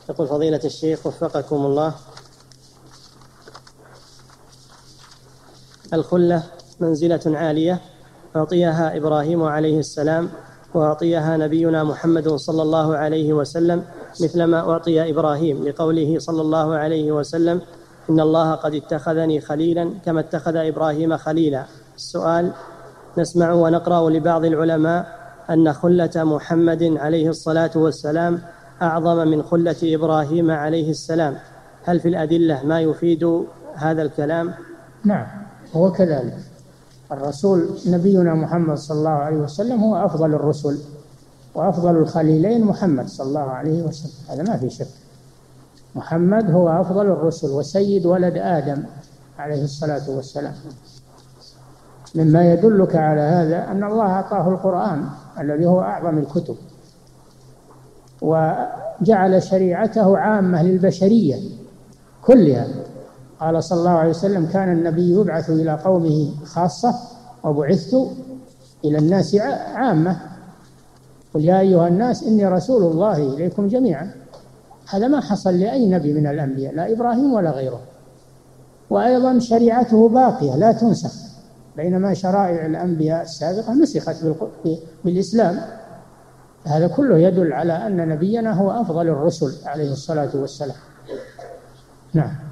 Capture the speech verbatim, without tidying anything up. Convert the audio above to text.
يقول فضيلة الشيخ وفقكم الله: الخلة منزلة عالية أعطيها إبراهيم عليه السلام وأعطيها نبينا محمد صلى الله عليه وسلم مثلما أعطي إبراهيم، لقوله صلى الله عليه وسلم: إن الله قد اتخذني خليلا كما اتخذ إبراهيم خليلا. السؤال: نسمع ونقرأ لبعض العلماء أن خلة محمد عليه الصلاة والسلام أعظم من خلة إبراهيم عليه السلام، هل في الأدلة ما يفيد هذا الكلام؟ نعم، هو كذلك. الرسول نبينا محمد صلى الله عليه وسلم هو أفضل الرسل، وأفضل الخليلين محمد صلى الله عليه وسلم، هذا ما في شك. محمد هو أفضل الرسل وسيد ولد آدم عليه الصلاة والسلام. مما يدلك على هذا أن الله أعطاه القرآن الذي هو أعظم الكتب، وجعل شريعته عامة للبشرية كلها. قال صلى الله عليه وسلم: كان النبي يبعث إلى قومه خاصة وبعثت إلى الناس عامة. قل يا أيها الناس إني رسول الله إليكم جميعا. هذا ما حصل لأي نبي من الأنبياء، لا إبراهيم ولا غيره. وأيضا شريعته باقية لا تنسخ، بينما شرائع الأنبياء السابقة نسخت بالإسلام. هذا كله يدل على أن نبينا هو أفضل الرسل عليه الصلاة والسلام. نعم.